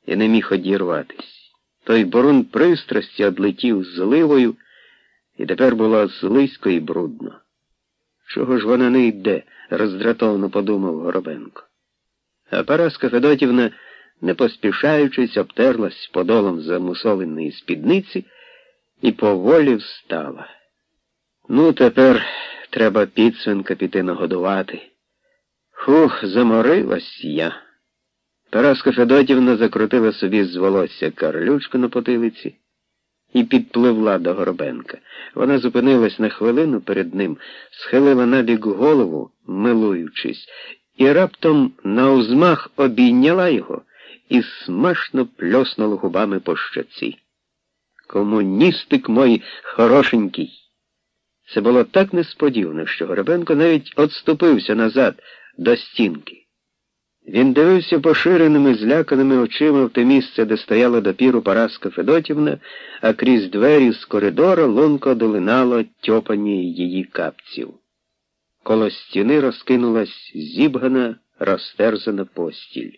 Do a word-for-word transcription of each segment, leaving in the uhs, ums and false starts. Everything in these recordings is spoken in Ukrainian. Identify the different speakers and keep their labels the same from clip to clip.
Speaker 1: і не міг одірватись. Той борун пристрасті одлетів зливою, і тепер було злисько і брудно. Чого ж вона не йде, роздратовано подумав Горобенко. А Параска Федотівна, не поспішаючись, обтерлась подолом замусоленої спідниці і поволі встала. Ну, тепер треба підсвинка піти нагодувати. Хух, заморилась я. Параска Федотівна закрутила собі з волосся карлючку на потилиці і підпливла до Горобенка. Вона зупинилась на хвилину перед ним, схилила набік голову, милуючись, і раптом наузмах обійняла його і смачно пльоснула губами по щоці. «Комуністик мой хорошенький!» Це було так несподівано, що Горобенко навіть отступився назад до стінки. Він дивився поширеними, зляканими очима в те місце, де стояла допіру Параска Федотівна, а крізь двері з коридора лунко долинало тьопання її капців. Коло стіни розкинулась зібгана, розтерзана постіль.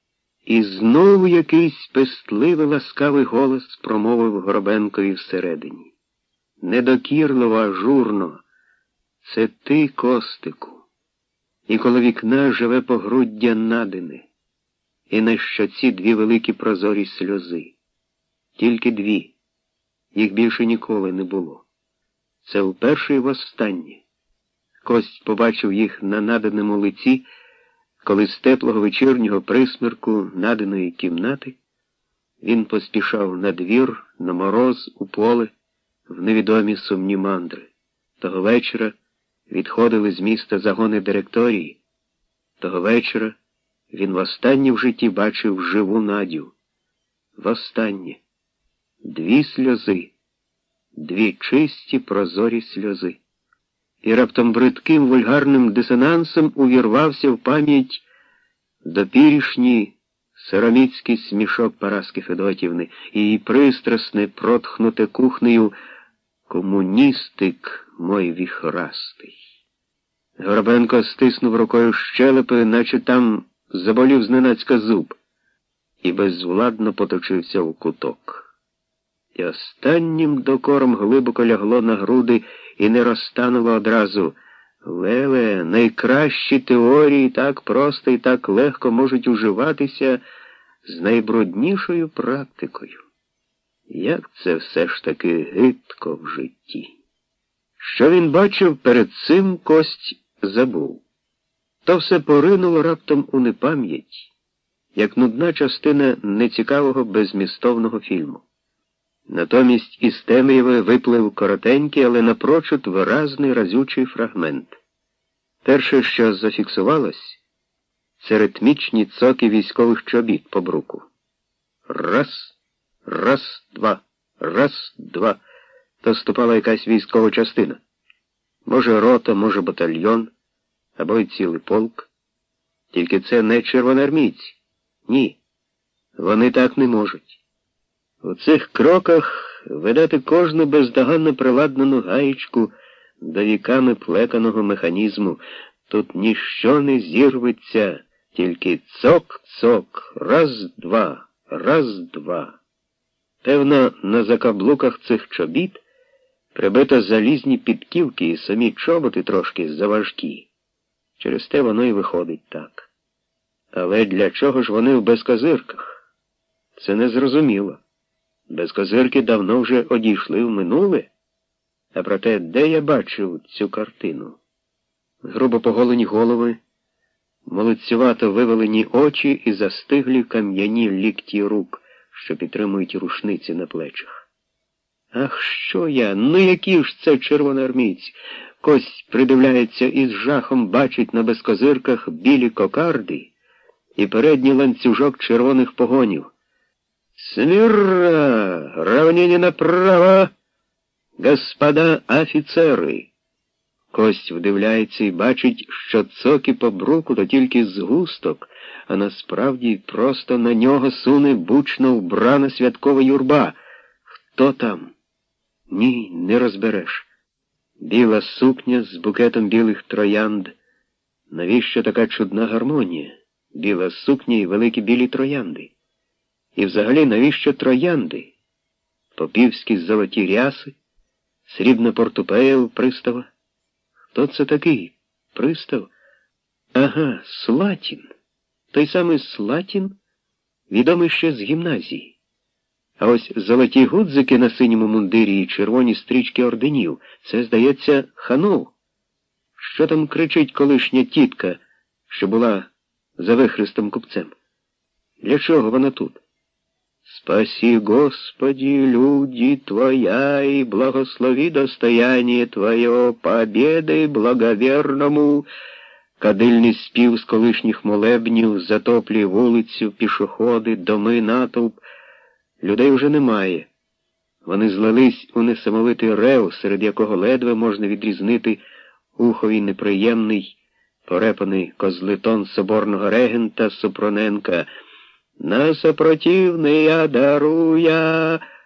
Speaker 1: І знову якийсь пестливий, ласкавий голос промовив Горобенкові всередині. Недокірливо, а журно. Це ти, Костику. І коло вікна живе погруддя надини. І на щоці дві великі прозорі сльози. Тільки дві. Їх більше ніколи не було. Це вперше і востаннє. Кость побачив їх на наданому лиці, коли з теплого вечірнього присмірку наданої кімнати він поспішав на двір, на мороз, у поле, в невідомі сумні мандри. Того вечора відходили з міста загони директорії. Того вечора він востаннє в житті бачив живу Надю. Востаннє. Дві сльози. Дві чисті прозорі сльози. І раптом бридким вульгарним дисонансом увірвався в пам'ять допірішній сироміцький смішок Параски Федотівни і її пристрасне, протхнуте кухнею «Комуністик мой віхрастий». Горобенко стиснув рукою щелепи, наче там заболів зненацька зуб, і безвладно поточився в куток. І останнім докором глибоко лягло на груди і не розтануло одразу. Леле, найкращі теорії так просто і так легко можуть уживатися з найбруднішою практикою. Як це все ж таки гидко в житті. Що він бачив перед цим, Кость забув. То все поринуло раптом у непам'ять, як нудна частина нецікавого беззмістовного фільму. Натомість із темряви виплив коротенький, але напрочуд виразний разючий фрагмент. Перше, що зафіксувалось, це ритмічні цоки військових чобіт по бруку. Раз, раз, два, раз, два. То ступала якась військова частина. Може рота, може батальйон, або й цілий полк. Тільки це не червоноармійці. Ні, вони так не можуть. У цих кроках видати кожну бездоганно приладнану гаєчку до віками плеканого механізму. Тут ніщо не зірветься, тільки цок-цок, раз-два, раз-два. Певно, на закаблуках цих чобіт прибито залізні підківки і самі чоботи трошки заважкі. Через те воно і виходить так. Але для чого ж вони в безкозирках? Це незрозуміло. Безкозирки давно вже одійшли в минуле. А проте, де я бачив цю картину? Грубо поголені голови, молодцювато вивалені очі і застиглі кам'яні лікті рук, що підтримують рушниці на плечах. Ах, що я? Ну які ж це червоноармійці? Кость придивляється і з жахом бачить на безкозирках білі кокарди і передній ланцюжок червоних погонів. «Смирно! Равнение направо! Господа офіцери!» Кость вдивляється і бачить, що цоки по бруку то тільки згусток, а насправді просто на нього суне бучно вбрана святкова юрба. Хто там? Ні, не розбереш. Біла сукня з букетом білих троянд. Навіщо така чудна гармонія? Біла сукня і великі білі троянди. І взагалі навіщо троянди? Попівські золоті ряси, срібна портупея у пристава. Хто це такий? Пристав? Ага, Слатін. Той самий Слатін, відомий ще з гімназії. А ось золоті гудзики на синьому мундирі і червоні стрічки орденів — це, здається, Ханов. Що там кричить колишня тітка, що була за вихрестом купцем? Для чого вона тут? «Спаси, Господи, люди Твоя, и благослови достояние Твое, победой благоверному». Кадильний спів з колишніх молебнів затоплює вулицю, пішоходи, доми, натовп. Людей уже немає. Вони злились у несамовитий рев, серед якого ледве можна відрізнити ухові неприємний, порепаний козлитон соборного регента Супроненка. «На сопротивния даруя,